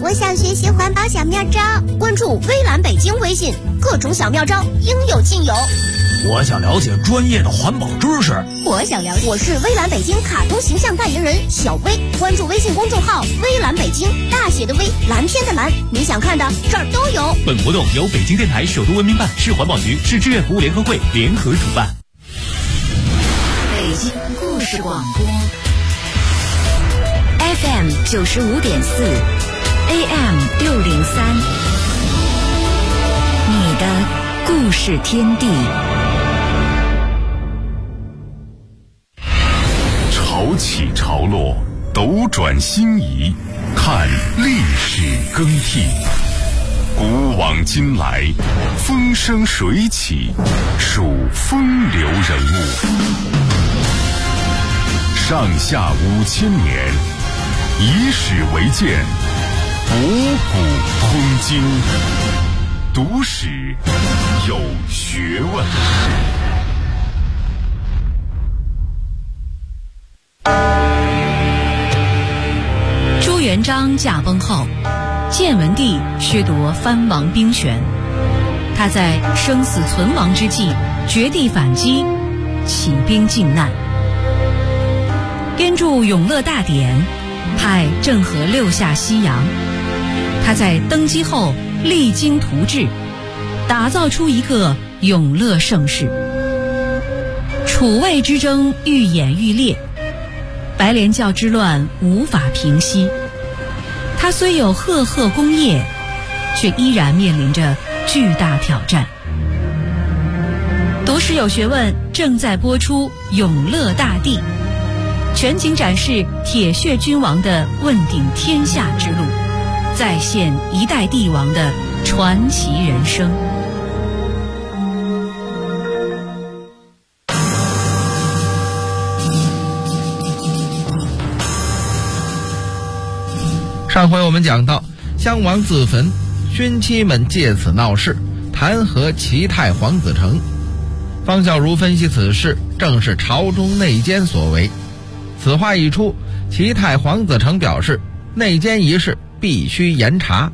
我想学习环保小妙招，关注微蓝北京微信，各种小妙招应有尽有。 我想了解专业的环保知识， 我想了解。我是微蓝北京卡通形象代言人小薇，关注微信公众号微蓝北京，大写的微，蓝天的蓝，你想看的这儿都有。 本活动由北京电台首都文明办、市环保局、市志愿服务联合会联合主办。 北京故事广播 FM 95.4 AM 603，你的故事天地。 潮起潮落，斗转星移，看历史更替。古往今来，风生水起，数风流人物。上下5000年，以史为鉴，博古通今。读史有学问。 朱元璋驾崩后，建文帝削夺藩王兵权，他在生死存亡之际绝地反击，起兵靖难，编著《永乐大典》，派郑和6下西洋。他在登基后励精图治，打造出一个永乐盛世。楚魏之争愈演愈烈，白莲教之乱无法平息。他虽有赫赫功业，却依然面临着巨大挑战。读史有学问正在播出《永乐大帝》，全景展示铁血君王的问鼎天下之路，再现一代帝王的传奇人生。 上回我们讲到，襄王自焚，勋戚们借此闹事，弹劾齐泰、黄子成。方孝孺分析此事正是朝中内奸所为。此话一出，齐泰、黄子成表示内奸一事必须严查。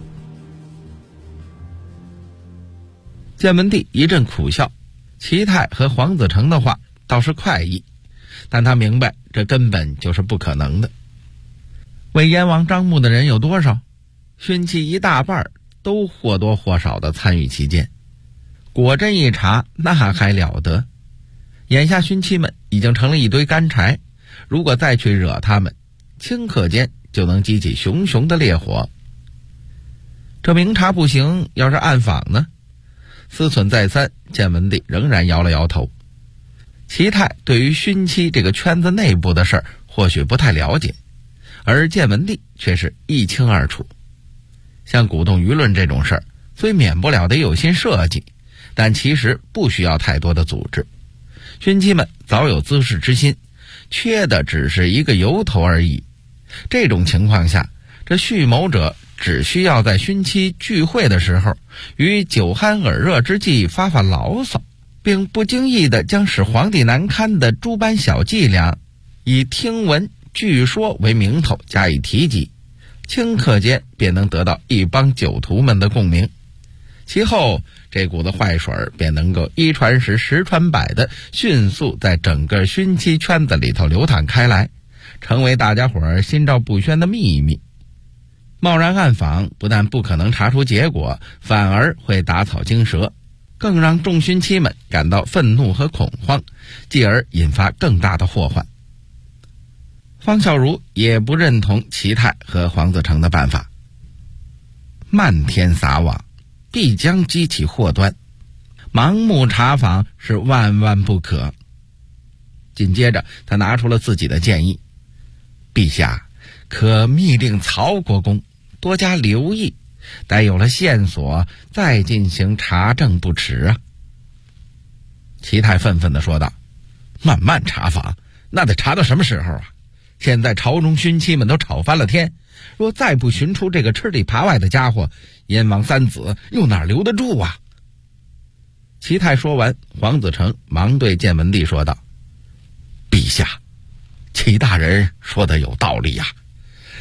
建文帝一阵苦笑，齐泰和黄子成的话倒是快意，但他明白这根本就是不可能的。为燕王张穆的人有多少？勋戚一大半都或多或少地参与其间。果真一查，那还了得！眼下勋戚们已经成了一堆干柴，如果再去惹他们，顷刻间就能激起熊熊的烈火。这明察不行，要是暗访呢？思忖再三，建文帝仍然摇了摇头。齐泰对于勋戚这个圈子内部的事儿或许不太了解，而建文帝却是一清二楚。像鼓动舆论这种事儿，虽免不了得有心设计，但其实不需要太多的组织。勋戚们早有滋事之心，缺的只是一个由头而已。这种情况下，这蓄谋者只需要在勋戚聚会的时候，于酒酣耳热之际发发牢骚，并不经意地将使皇帝难堪的诸般小伎俩，以听闻据说为名头加以提及，顷刻间便能得到一帮酒徒们的共鸣。其后这股子坏水便能够一传十十传百的迅速在整个勋戚圈子里头流淌开来，成为大家伙儿心照不宣的秘密。贸然暗访不但不可能查出结果，反而会打草惊蛇，更让众勋戚们感到愤怒和恐慌，继而引发更大的祸患。方孝孺也不认同齐泰和黄子成的办法，漫天撒网必将激起祸端，盲目查访是万万不可。紧接着他拿出了自己的建议，陛下可密令曹国公多加留意，待有了线索再进行查证不迟啊。齐泰愤愤地说道，慢慢查访，那得查到什么时候啊？现在朝中勋戚们都吵翻了天，若再不寻出这个吃里扒外的家伙，燕王三子又哪留得住啊？齐泰说完，黄子成忙对建文帝说道，陛下，齐大人说的有道理呀，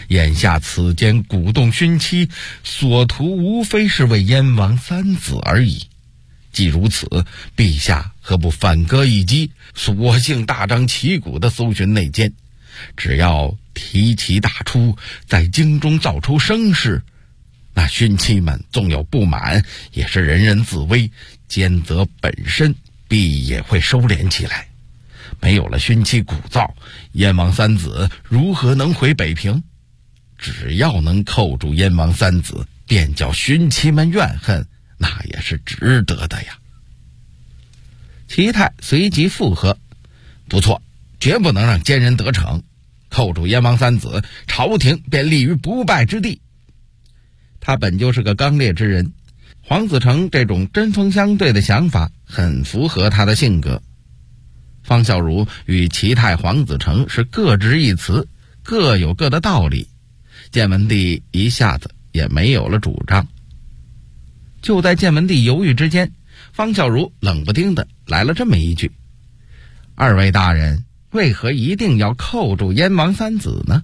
眼下此间鼓动勋妻，所图无非是为燕王三子而已。既如此，陛下何不反戈一击，索性大张旗鼓地搜寻内奸？只要提旗大出，在京中造出声势，那勋妻们纵有不满，也是人人自危，奸贼本身必也会收敛起来。没有了勋妻鼓噪，燕王三子如何能回北平？只要能扣住燕王三子，便叫勋妻们怨恨，那也是值得的呀。齐泰随即附和：不错，绝不能让奸人得逞，扣住燕王三子，朝廷便立于不败之地。他本就是个刚烈之人，黄子成这种针锋相对的想法很符合他的性格。方孝孺与齐泰、黄子成是各执一词，各有各的道理，建文帝一下子也没有了主张。就在建文帝犹豫之间，方孝孺冷不丁的来了这么一句：二位大人为何一定要扣住燕王三子呢？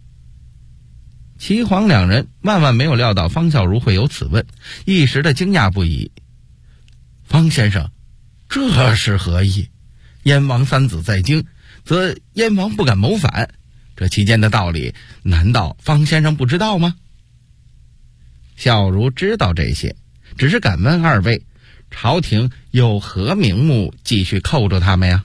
齐黄两人万万没有料到方孝孺会有此问，一时的惊讶不已。方先生，这是何意？燕王三子在京，则燕王不敢谋反，这其间的道理，难道方先生不知道吗？孝孺知道这些，只是敢问二位，朝廷有何名目继续扣住他们呀？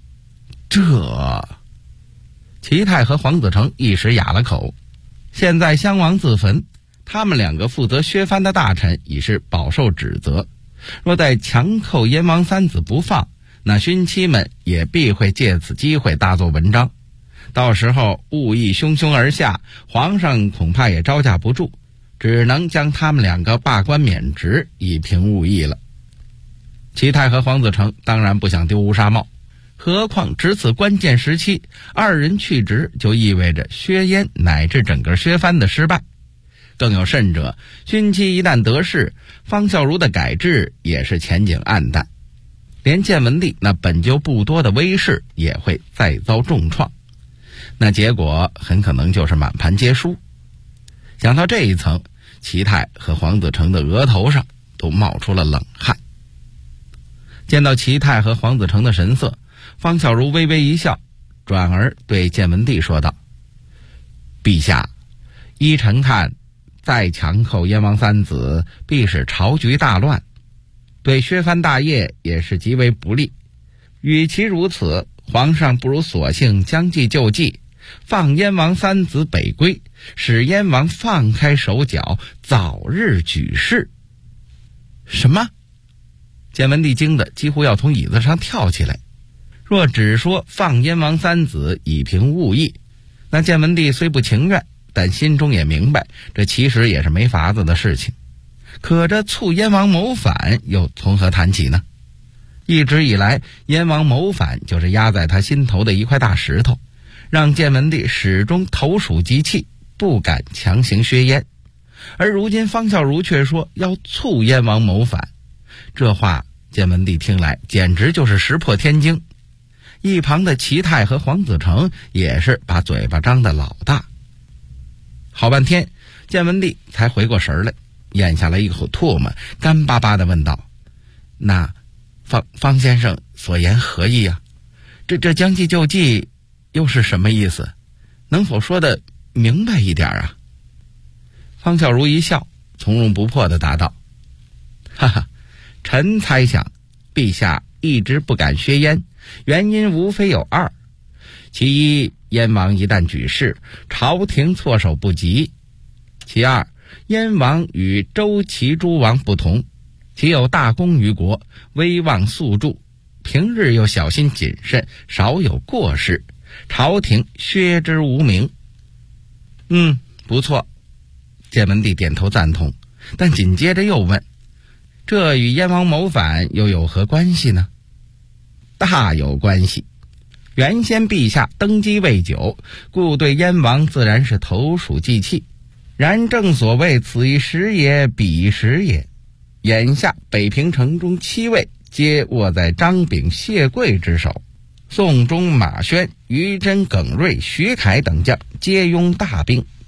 齐泰和黄子成一时哑了口。现在襄王自焚，他们两个负责削藩的大臣已是饱受指责，若再强扣燕王三子不放，那勋妻们也必会借此机会大做文章，到时候误议汹汹而下，皇上恐怕也招架不住，只能将他们两个罢官免职，以平误议了。齐泰和黄子成当然不想丢乌纱帽，何况值此关键时期，二人去职就意味着削燕乃至整个削藩的失败。更有甚者，勋妻一旦得势，方孝孺的改制也是前景暗淡，连建文帝那本就不多的威势也会再遭重创，那结果很可能就是满盘皆输。想到这一层，齐泰和黄子成的额头上都冒出了冷汗。见到齐泰和黄子成的神色，方孝孺微微一笑，转而对建文帝说道：陛下，依臣看，再强扣燕王三子，必使朝局大乱，对削藩大业也是极为不利。与其如此，皇上不如索性将计就计，放燕王三子北归，使燕王放开手脚，早日举事。什么？建文帝惊得几乎要从椅子上跳起来。若只说放燕王三子以平误议，那建文帝虽不情愿，但心中也明白，这其实也是没法子的事情。可这促燕王谋反又从何谈起呢？一直以来，燕王谋反就是压在他心头的一块大石头，让建文帝始终投鼠忌器，不敢强行削燕。而如今方孝孺却说要促燕王谋反，这话建文帝听来简直就是石破天惊。一旁的齐泰和黄子成也是把嘴巴张得老大。好半天，建文帝才回过神来，咽下了一口唾沫，干巴巴地问道：那方先生所言何意啊？这将计就计又是什么意思？能否说得明白一点啊？方孝孺一笑，从容不迫地答道：哈哈，臣猜想陛下一直不敢削燕，原因无非有二：其一，燕王一旦举事，朝廷措手不及；其二，燕王与周齐诸王不同，其有大功于国，威望肃著，平日又小心谨慎，少有过失，朝廷削之无名。不错。建文帝点头赞同，但紧接着又问：这与燕王谋反又有何关系呢？大有关系。原先陛下登基未久，故对燕王自然是投鼠忌器。然正所谓此一时也，彼一时也。眼下北平城中7位皆握在张炳、谢贵之手，宋忠、马宣、于真、耿瑞、徐凯等将皆拥大兵，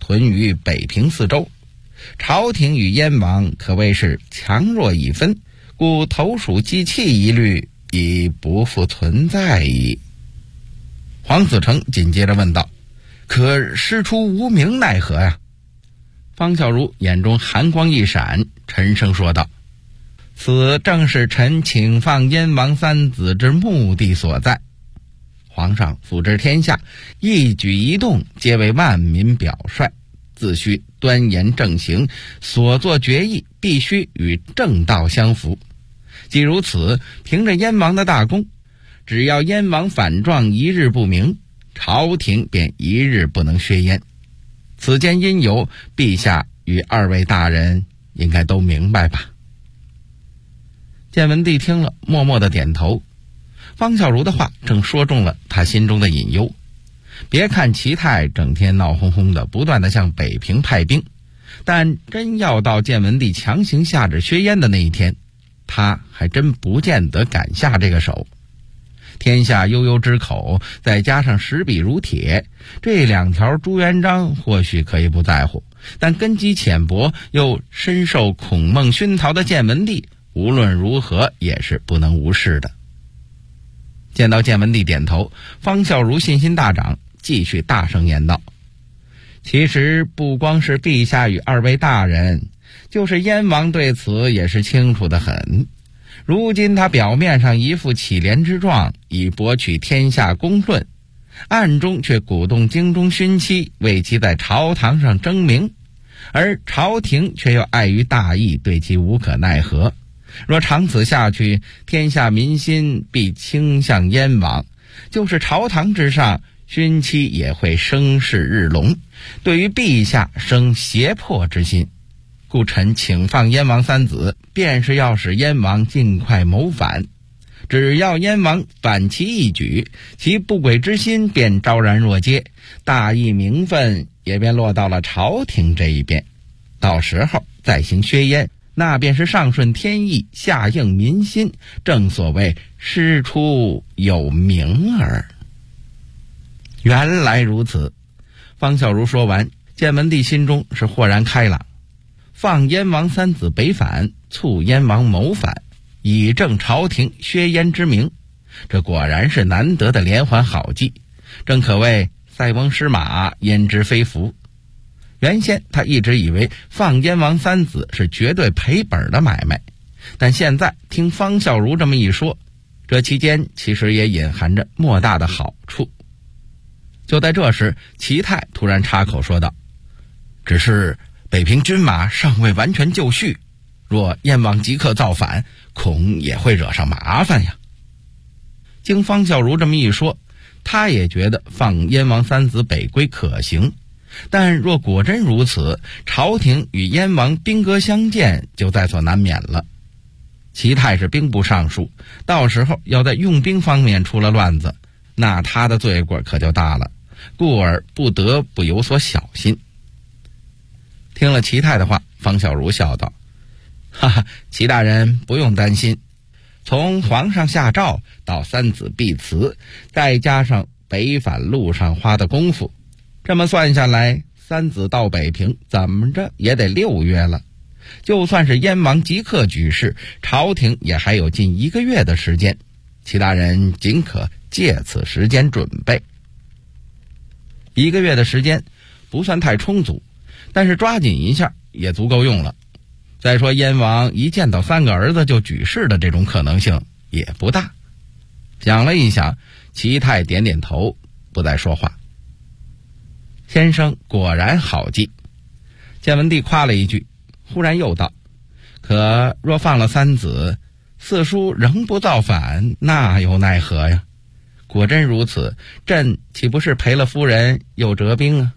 屯于北平四周，朝廷与燕王可谓是强弱已分，故投鼠忌器疑虑已不复存在矣。黄子成紧接着问道：可师出无名奈何呀？方孝孺眼中寒光一闪，沉声说道：此正是臣请放燕王三子之目的所在。皇上辅治天下，一举一动皆为万民表率，自须端严正行，所作决议必须与正道相符。既如此，凭着燕王的大功，只要燕王反状一日不明，朝廷便一日不能削燕。此间因由，陛下与二位大人应该都明白吧？建文帝听了，默默地点头。方孝孺的话正说中了他心中的隐忧。别看齐泰整天闹哄哄的，不断地向北平派兵，但真要到建文帝强行下旨削燕的那一天，他还真不见得敢下这个手。天下悠悠之口，再加上实笔如铁，这两条朱元璋或许可以不在乎，但根基浅薄又深受孔孟熏陶的建文帝，无论如何也是不能无视的。见到建文帝点头，方孝孺信心大涨，继续大声言道：其实不光是陛下与二位大人，就是燕王对此也是清楚得很。如今他表面上一副乞怜之状，以博取天下公论，暗中却鼓动京中勋戚为其在朝堂上争名，而朝廷却又碍于大义，对其无可奈何。若长此下去，天下民心必倾向燕王，就是朝堂之上，勋戚也会声势日隆，对于陛下生胁迫之心。故臣请放燕王三子，便是要使燕王尽快谋反。只要燕王反其一举，其不轨之心便昭然若揭，大义名分也便落到了朝廷这一边。到时候再行削燕，那便是上顺天意，下应民心，正所谓师出有名耳。原来如此。方孝孺说完，建文帝心中是豁然开朗。放燕王三子北返，促燕王谋反，以正朝廷削燕之名，这果然是难得的连环好计，正可谓塞翁失马，焉知非福。原先他一直以为放燕王三子是绝对赔本的买卖，但现在听方孝孺这么一说，这期间其实也隐含着莫大的好处。就在这时，齐泰突然插口说道：只是北平军马尚未完全就绪，若燕王即刻造反，恐也会惹上麻烦呀。经方孝孺这么一说，他也觉得放燕王三子北归可行，但若果真如此，朝廷与燕王兵戈相见就在所难免了。齐泰是兵部尚书，到时候要在用兵方面出了乱子，那他的罪过可就大了，故而不得不有所小心。听了齐泰的话，方孝孺笑道：哈哈，齐大人不用担心，从皇上下诏到三子必辞，再加上北返路上花的功夫，这么算下来，三子到北平怎么着也得6月了。就算是燕王即刻举事，朝廷也还有近1个月的时间，齐大人尽可借此时间准备。1个月的时间不算太充足，但是抓紧一下也足够用了。再说燕王一见到3个儿子就举事的这种可能性也不大。想了一想，齐泰点点头，不再说话。先生果然好计。建文帝夸了一句，忽然又道：可若放了三子，四叔仍不造反，那又奈何呀？果真如此，朕岂不是赔了夫人又折兵啊？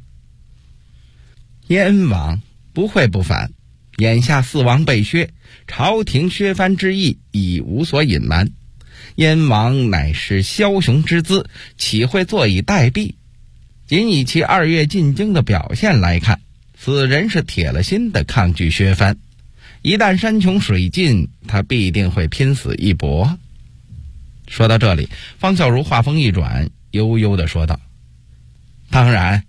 燕王不会不反，眼下4王被削，朝廷削藩之意已无所隐瞒，燕王乃是枭雄之资，岂会坐以待毙？仅以其2月进京的表现来看，此人是铁了心的抗拒削藩，一旦山穷水尽，他必定会拼死一搏。说到这里，方孝孺话锋一转，悠悠地说道：当然，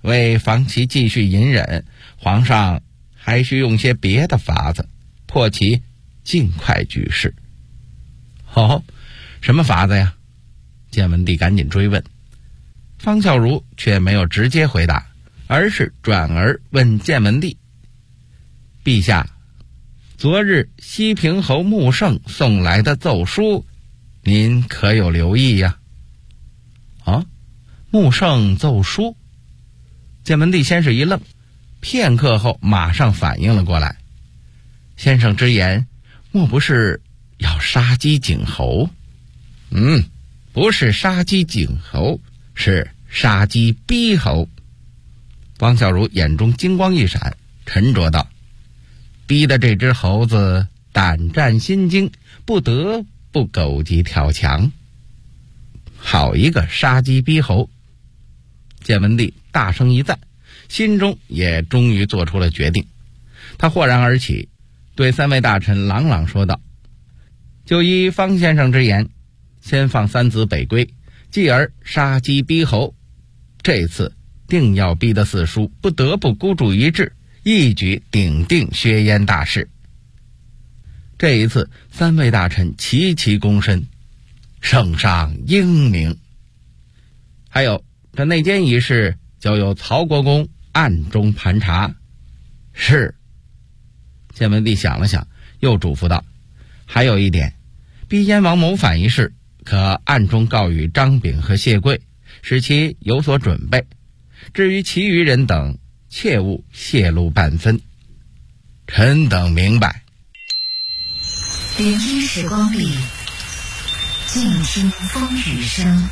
为防其继续隐忍，皇上还需用些别的法子，迫其尽快举事。哦，什么法子呀？建文帝赶紧追问。方孝孺却没有直接回答，而是转而问建文帝：陛下，昨日西平侯穆圣送来的奏书，您可有留意呀？啊，穆圣奏书？建文帝先是一愣，片刻后马上反应了过来。先生之言，莫不是要杀鸡儆猴？不是杀鸡儆猴，是杀鸡逼猴。方孝孺眼中金光一闪，沉着道：逼得这只猴子胆战心惊，不得不狗急跳墙。好一个杀鸡逼猴！建文帝大声一赞，心中也终于做出了决定。他豁然而起，对3位大臣朗朗说道：就依方先生之言，先放3子北归，继而杀鸡逼猴。这次定要逼得四叔不得不孤注一掷，一举顶定薛燕大事。这一次3位大臣齐齐躬身，圣上英明。还有这内奸一事，就由曹国公暗中盘查。是。建文帝想了想，又嘱咐道：还有一点，逼燕王谋反一事，可暗中告与张炳和谢贵，使其有所准备。至于其余人等，切勿泄露半分。臣等明白。 聆听时光里，静听风雨声。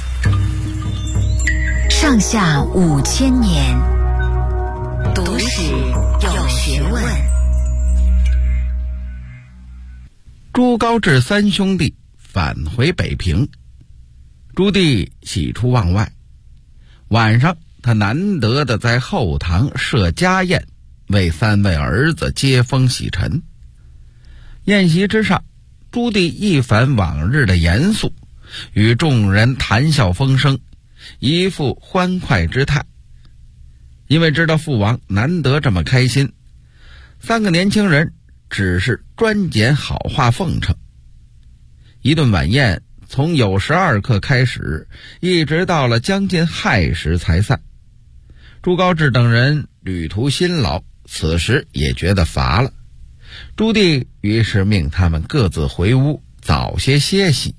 上下5000年，读史有学问。 朱高炽3兄弟返回北平，朱棣喜出望外。晚上他难得的在后堂设家宴，为3位儿子接风洗尘。宴席之上，朱棣一反往日的严肃，与众人谈笑风生，一副欢快之态。因为知道父王难得这么开心，3个年轻人只是专拣好话奉承。一顿晚宴从酉时2刻开始，一直到了将近亥时才散。朱高炽等人旅途辛劳，此时也觉得乏了。朱棣于是命他们各自回屋，早些歇息。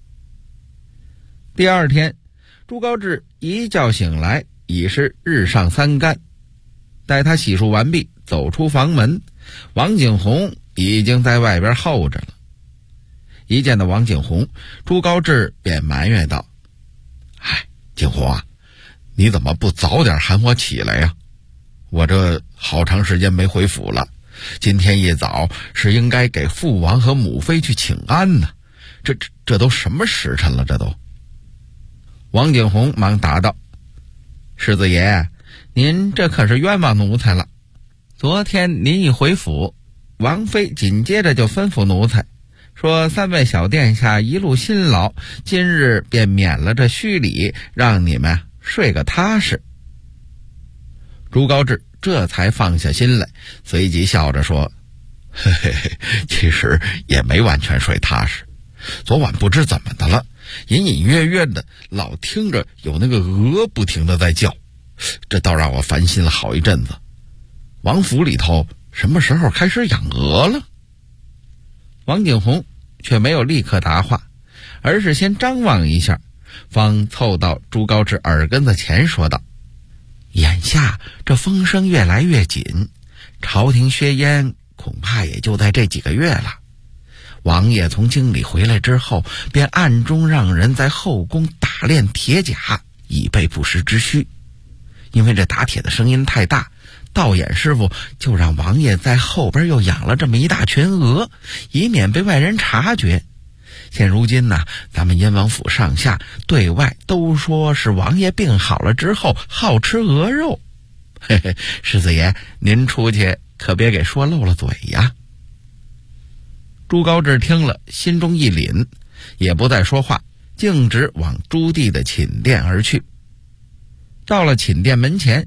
第2天，朱高炽一觉醒来，已是日上3竿。待他洗漱完毕，走出房门，王景洪已经在外边候着了。一见到王景洪，朱高炽便埋怨道：景洪啊，你怎么不早点喊我起来呀？我这好长时间没回府了，今天一早是应该给父王和母妃去请安呢。这都什么时辰了？这都。王景洪忙答道：世子爷，您这可是冤枉奴才了。昨天您一回府，王妃紧接着就吩咐奴才说3位小殿下一路辛劳，今日便免了这虚礼，让你们睡个踏实。朱高炽这才放下心来，随即笑着说：嘿嘿嘿，其实也没完全睡踏实。昨晚不知怎么的了，隐隐约约的老听着有那个鹅不停的在叫，这倒让我烦心了好一阵子。王府里头什么时候开始养鹅了？王景洪却没有立刻答话，而是先张望一下，方凑到朱高炽耳根子前说道：眼下这风声越来越紧，朝廷薛燕恐怕也就在这几个月了。王爷从京里回来之后，便暗中让人在后宫打练铁甲，以备不时之需。因为这打铁的声音太大，道演师傅就让王爷在后边又养了这么一大群鹅，以免被外人察觉。现如今呢，咱们燕王府上下对外都说是王爷病好了之后好吃鹅肉。嘿嘿，世子爷，您出去可别给说漏了嘴呀。朱高炽听了，心中一凛，也不再说话，径直往朱棣的寝殿而去。到了寝殿门前，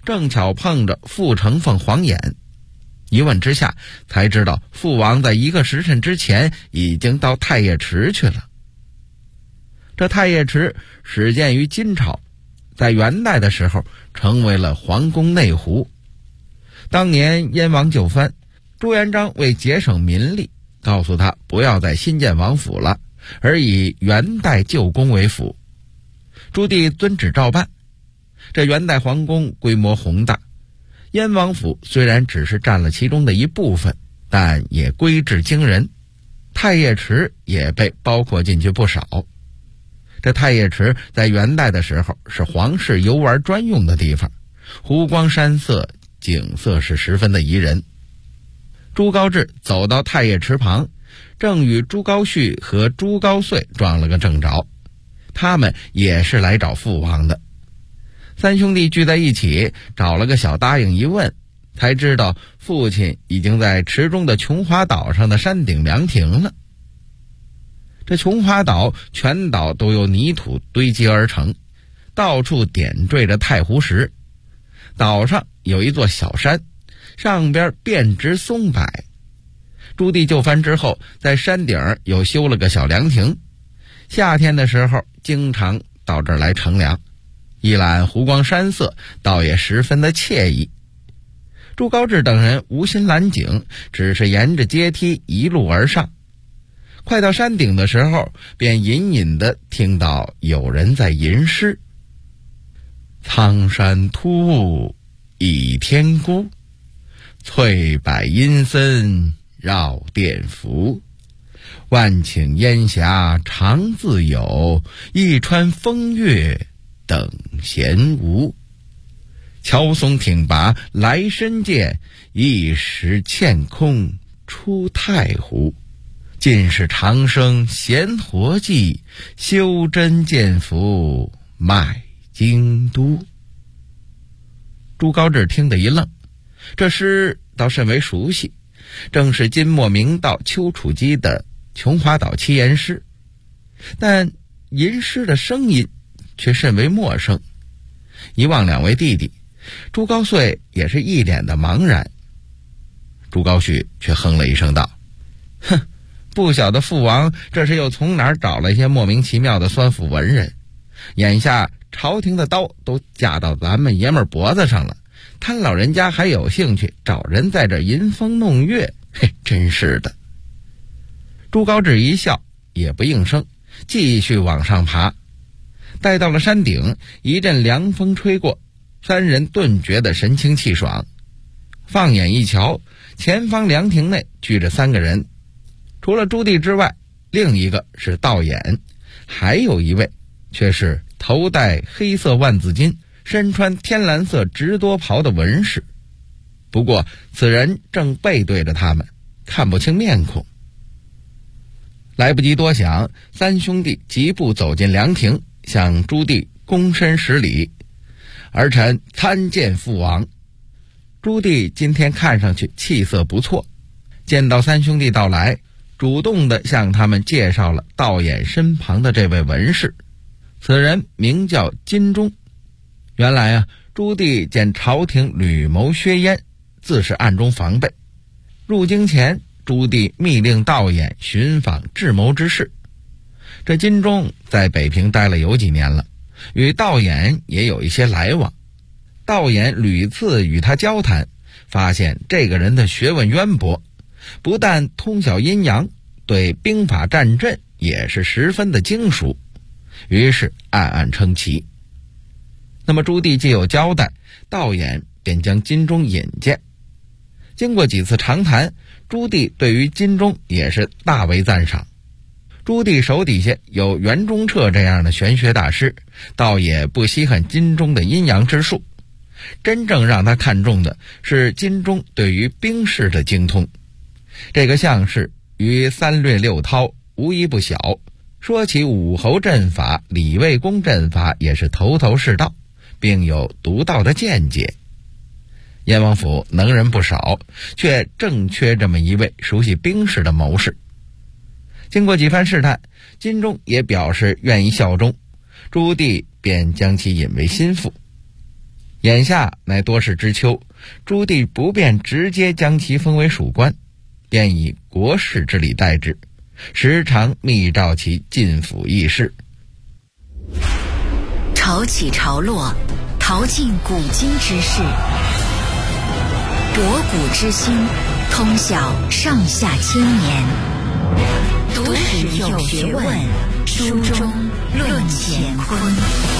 正巧碰着傅承凤黄眼，一问之下才知道父王在1个时辰之前已经到太液池去了。这太液池始建于金朝，在元代的时候成为了皇宫内湖。当年燕王就藩，朱元璋为节省民力，告诉他不要再新建王府了，而以元代旧宫为府。朱棣遵旨照办。这元代皇宫规模宏大，燕王府虽然只是占了其中的一部分，但也规制惊人。太液池也被包括进去不少。这太液池在元代的时候是皇室游玩专用的地方，湖光山色，景色是十分的宜人。朱高炽走到太液池旁，正与朱高煦和朱高燧撞了个正着，他们也是来找父王的。3兄弟聚在一起，找了个小答应，一问才知道父亲已经在池中的琼华岛上的山顶凉亭了。这琼华岛全岛都由泥土堆积而成，到处点缀着太湖石。岛上有一座小山，上边遍植松柏。朱棣就藩之后，在山顶又修了个小凉亭，夏天的时候经常到这儿来乘凉，一览湖光山色，倒也十分的惬意。朱高炽等人无心览景，只是沿着阶梯一路而上。快到山顶的时候，便隐隐地听到有人在吟诗：苍山突兀倚天孤，翠柏阴森绕殿服。万顷烟霞常自有，一川风月等闲无。乔松挺拔来深涧，一时欠空出太湖。尽是长生闲活计，修真见福迈京都。朱高炽听得一愣，这诗倒甚为熟悉，正是金末明道丘处机的琼华岛七言诗，但吟诗的声音却甚为陌生。一望两位弟弟，朱高燧也是一脸的茫然。朱高煦却哼了一声道：哼，不晓得父王这是又从哪儿找了一些莫名其妙的酸腐文人，眼下朝廷的刀都架到咱们爷们儿脖子上了，他老人家还有兴趣找人在这吟风弄月，嘿，真是的。朱高炽一笑，也不应声，继续往上爬。待到了山顶，一阵凉风吹过，三人顿觉得神清气爽。放眼一瞧，前方凉亭内聚着3个人，除了朱棣之外，另一个是道衍，还有一位却是头戴黑色万字巾，身穿天蓝色直多袍的文士。不过此人正背对着他们，看不清面孔。来不及多想，3兄弟疾步走进凉亭，向朱棣躬身施礼：儿臣参见父王。朱棣今天看上去气色不错，见到3兄弟到来，主动地向他们介绍了道衍身旁的这位文士。此人名叫金钟。原来啊，朱棣见朝廷屡谋削烟，自是暗中防备。入京前，朱棣密令道衍寻访智谋之士。这金钟在北平待了有几年了，与道衍也有一些来往。道衍屡次与他交谈，发现这个人的学问渊博，不但通晓阴阳，对兵法战阵也是十分的精熟，于是暗暗称奇。那么朱棣既有交代，道衍便将金钟引荐。经过几次长谈，朱棣对于金钟也是大为赞赏。朱棣手底下有袁中彻这样的玄学大师，倒也不稀罕金钟的阴阳之术。真正让他看中的是金钟对于兵事的精通。这个相士与3略6韬无一不晓，说起武侯阵法、李卫公阵法也是头头是道，并有独到的见解。燕王府能人不少，却正缺这么一位熟悉兵事的谋士。经过几番试探，金钟也表示愿意效忠，朱棣便将其引为心腹。 眼下乃多事之秋，朱棣不便直接将其封为属官，便以国事之礼待之，时常密召其进府议事。 潮起潮落，淘尽古今之事，博古之今，通晓上下千年。读史有学问，书中论乾坤。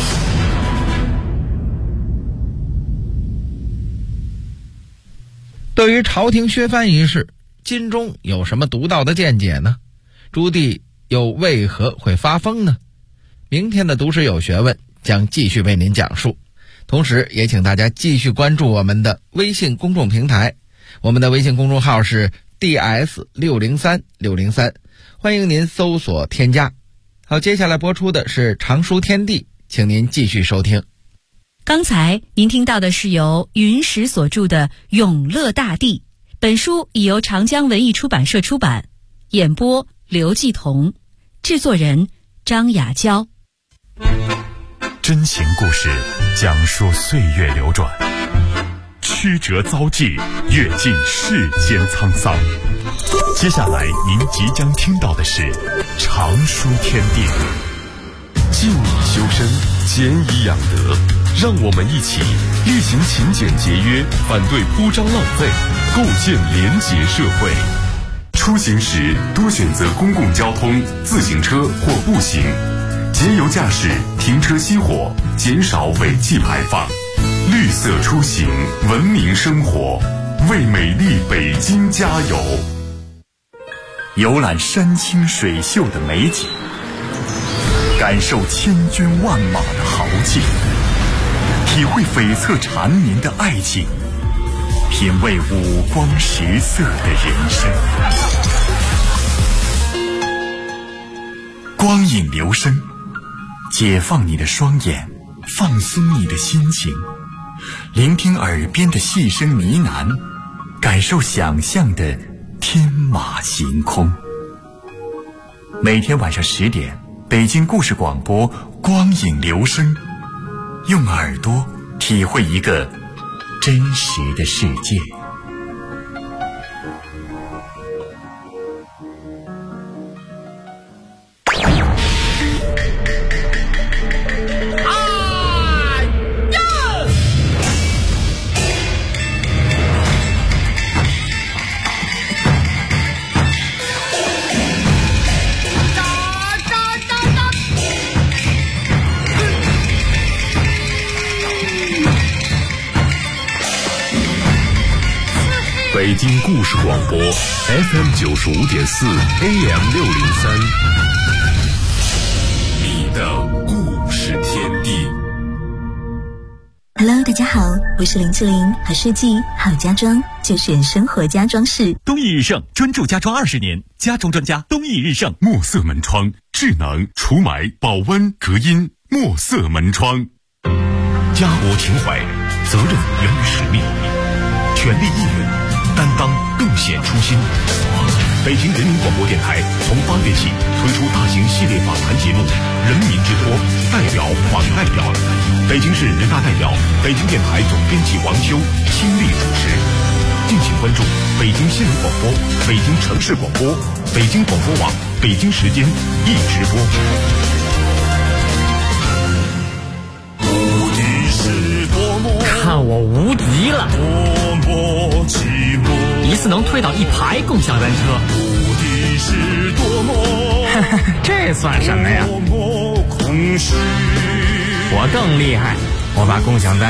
对于朝廷削藩一事，金钟有什么独到的见解呢？朱棣又为何会发疯呢？明天的读史有学问将继续为您讲述，同时也请大家继续关注我们的微信公众平台，我们的微信公众号是 DS603603，欢迎您搜索添加。好，接下来播出的是常书天地，请您继续收听。 刚才您听到的是由云石所著的《永乐大帝》，本书已由长江文艺出版社出版，演播刘继彤，制作人张雅娇。 真情故事讲述岁月流转，曲折遭际，阅尽世间沧桑。接下来您即将听到的是常书天地。 静以修身，俭以养德，让我们一起厉行勤俭节约，反对铺张浪费，构建廉洁社会。 出行时多选择公共交通、自行车或步行，节油驾驶，停车熄火，减少尾气排放。绿色出行，文明生活，为美丽北京加油。游览山清水秀的美景，感受千军万马的豪气，体会悱恻缠绵的爱情，品味五光十色的人生。光影流声，解放你的双眼，放松你的心情，聆听耳边的细声呢喃，感受想象的天马行空。每天晚上10点，北京故事广播光影流声，用耳朵体会一个真实的世界。 北京故事广播 FM95.4 AM603， 你的故事天地。 Hello， 大家好，我是林志玲，好设计好家装就选生活家装饰。 东义日盛，专注家装20年，家装专家东义日盛。 墨色门窗，智能除霾、保温、隔音。墨色门窗， 家国情怀，责任源于使命，全力应援，担当更显初心。北京人民广播电台从8月起推出大型系列访谈节目《人民之托》，代表访代表。北京市人大代表、北京电台总编辑王秋亲力主持。敬请关注北京新闻广播、北京城市广播、北京广播网、北京时间一直播。 看我无敌了！一次能推倒1排共享单车，这算什么呀？我更厉害，我把共享单